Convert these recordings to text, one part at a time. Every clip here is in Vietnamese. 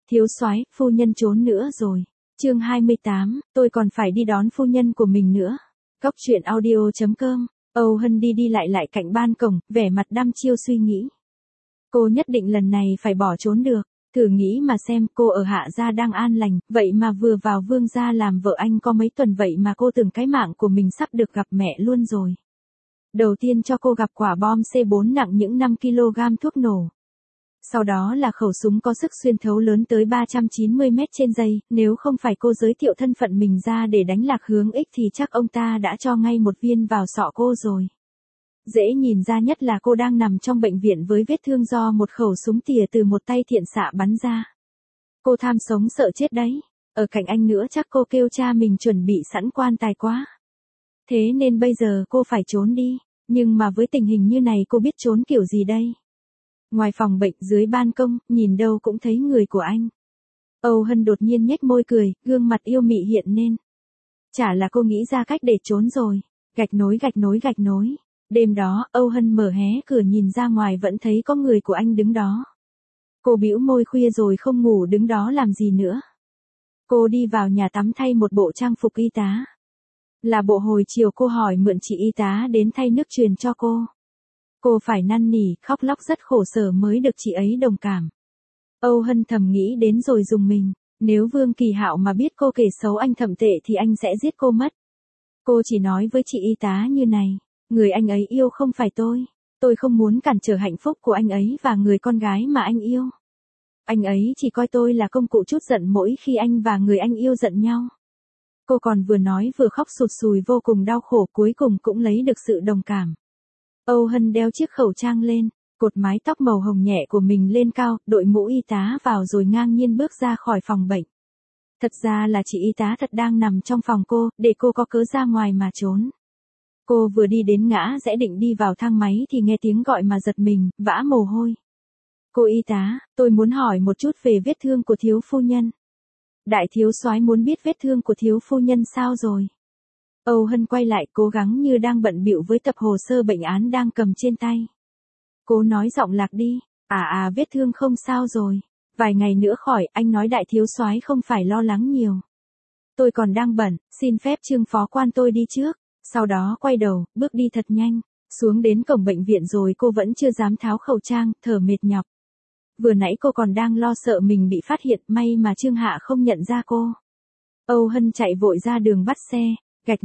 Thiếu soái, phu nhân trốn nữa rồi. Chương 28, tôi còn phải đi đón phu nhân của mình nữa. Cốc truyện audio.com. Âu Hân đi lại cạnh ban cổng, vẻ mặt đăm chiêu suy nghĩ. Cô nhất định lần này phải bỏ trốn được. Thử nghĩ mà xem, cô ở Hạ gia đang an lành, vậy mà vừa vào Vương gia làm vợ anh có mấy tuần, vậy mà cô tưởng cái mạng của mình sắp được gặp mẹ luôn rồi. Đầu tiên cho cô gặp quả bom C4 nặng những 5 kg thuốc nổ. Sau đó là khẩu súng có sức xuyên thấu lớn tới 390 mét trên giây, nếu không phải cô giới thiệu thân phận mình ra để đánh lạc hướng ích thì chắc ông ta đã cho ngay một viên vào sọ cô rồi. Dễ nhìn ra nhất là cô đang nằm trong bệnh viện với vết thương do một khẩu súng tỉa từ một tay thiện xạ bắn ra. Cô tham sống sợ chết đấy, ở cạnh anh nữa chắc cô kêu cha mình chuẩn bị sẵn quan tài quá. Thế nên bây giờ cô phải trốn đi, nhưng mà với tình hình như này cô biết trốn kiểu gì đây? Ngoài phòng bệnh dưới ban công, nhìn đâu cũng thấy người của anh. Âu Hân đột nhiên nhếch môi cười, gương mặt yêu mị hiện lên. Chả là cô nghĩ ra cách để trốn rồi. Gạch nối. Đêm đó, Âu Hân mở hé cửa nhìn ra ngoài vẫn thấy có người của anh đứng đó. Cô bĩu môi, khuya rồi không ngủ đứng đó làm gì nữa. Cô đi vào nhà tắm thay một bộ trang phục y tá. Là bộ hồi chiều cô hỏi mượn chị y tá đến thay nước truyền cho cô. Cô phải năn nỉ, khóc lóc rất khổ sở mới được chị ấy đồng cảm. Âu Hân thầm nghĩ đến rồi dùng mình, nếu Vương Kỳ Hạo mà biết cô kể xấu anh thậm tệ thì anh sẽ giết cô mất. Cô chỉ nói với chị y tá như này, người anh ấy yêu không phải tôi không muốn cản trở hạnh phúc của anh ấy và người con gái mà anh yêu. Anh ấy chỉ coi tôi là công cụ chút giận mỗi khi anh và người anh yêu giận nhau. Cô còn vừa nói vừa khóc sụt sùi vô cùng đau khổ, cuối cùng cũng lấy được sự đồng cảm. Âu Hân đeo chiếc khẩu trang lên, cột mái tóc màu hồng nhẹ của mình lên cao, đội mũ y tá vào rồi ngang nhiên bước ra khỏi phòng bệnh. Thật ra là chị y tá thật đang nằm trong phòng cô, để cô có cớ ra ngoài mà trốn. Cô vừa đi đến ngã rẽ định đi vào thang máy thì nghe tiếng gọi mà giật mình, vã mồ hôi. Cô y tá, tôi muốn hỏi một chút về vết thương của thiếu phu nhân. Đại thiếu soái muốn biết vết thương của thiếu phu nhân sao rồi? Âu Hân quay lại cố gắng như đang bận bịu với tập hồ sơ bệnh án đang cầm trên tay. Cô nói giọng lạc đi, vết thương không sao rồi. Vài ngày nữa khỏi, anh nói đại thiếu soái không phải lo lắng nhiều. Tôi còn đang bận, xin phép Trương phó quan tôi đi trước. Sau đó quay đầu, bước đi thật nhanh. Xuống đến cổng bệnh viện rồi cô vẫn chưa dám tháo khẩu trang, thở mệt nhọc. Vừa nãy cô còn đang lo sợ mình bị phát hiện, may mà Trương Hạ không nhận ra cô. Âu Hân chạy vội ra đường bắt xe. Gạch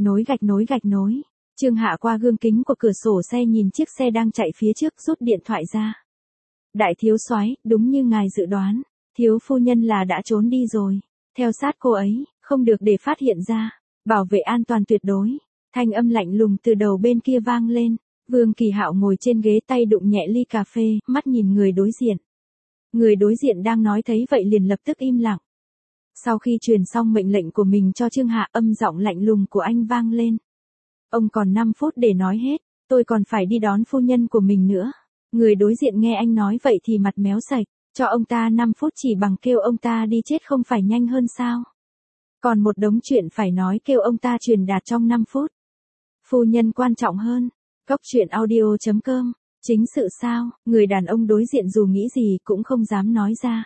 nối. Trương Hạ qua gương kính của cửa sổ xe nhìn chiếc xe đang chạy phía trước, rút điện thoại ra. Đại thiếu soái, đúng như ngài dự đoán, thiếu phu nhân là đã trốn đi rồi. Theo sát cô ấy, không được để phát hiện ra, bảo vệ an toàn tuyệt đối. Thanh âm lạnh lùng từ đầu bên kia vang lên. Vương Kỳ Hạo ngồi trên ghế, tay đụng nhẹ ly cà phê, mắt nhìn người đối diện. Người đối diện đang nói thấy vậy liền lập tức im lặng. Sau khi truyền xong mệnh lệnh của mình cho Trương Hạ, âm giọng lạnh lùng của anh vang lên. Ông còn 5 phút để nói hết, tôi còn phải đi đón phu nhân của mình nữa. Người đối diện nghe anh nói vậy thì mặt méo sạch, cho ông ta 5 phút chỉ bằng kêu ông ta đi chết không phải nhanh hơn sao? Còn một đống chuyện phải nói, kêu ông ta truyền đạt trong 5 phút. Phu nhân quan trọng hơn. Cốc truyện audio.com. Chính sự sao? Người đàn ông đối diện dù nghĩ gì cũng không dám nói ra.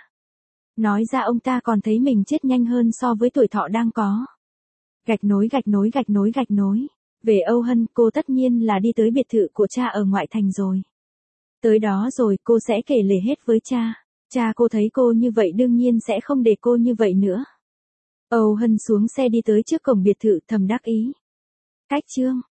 Nói ra ông ta còn thấy mình chết nhanh hơn so với tuổi thọ đang có. Gạch nối. Về Âu Hân, cô tất nhiên là đi tới biệt thự của cha ở ngoại thành rồi. Tới đó rồi cô sẽ kể lể hết với cha. Cha cô thấy cô như vậy đương nhiên sẽ không để cô như vậy nữa. Âu Hân xuống xe đi tới trước cổng biệt thự thầm đắc ý. Cách chương.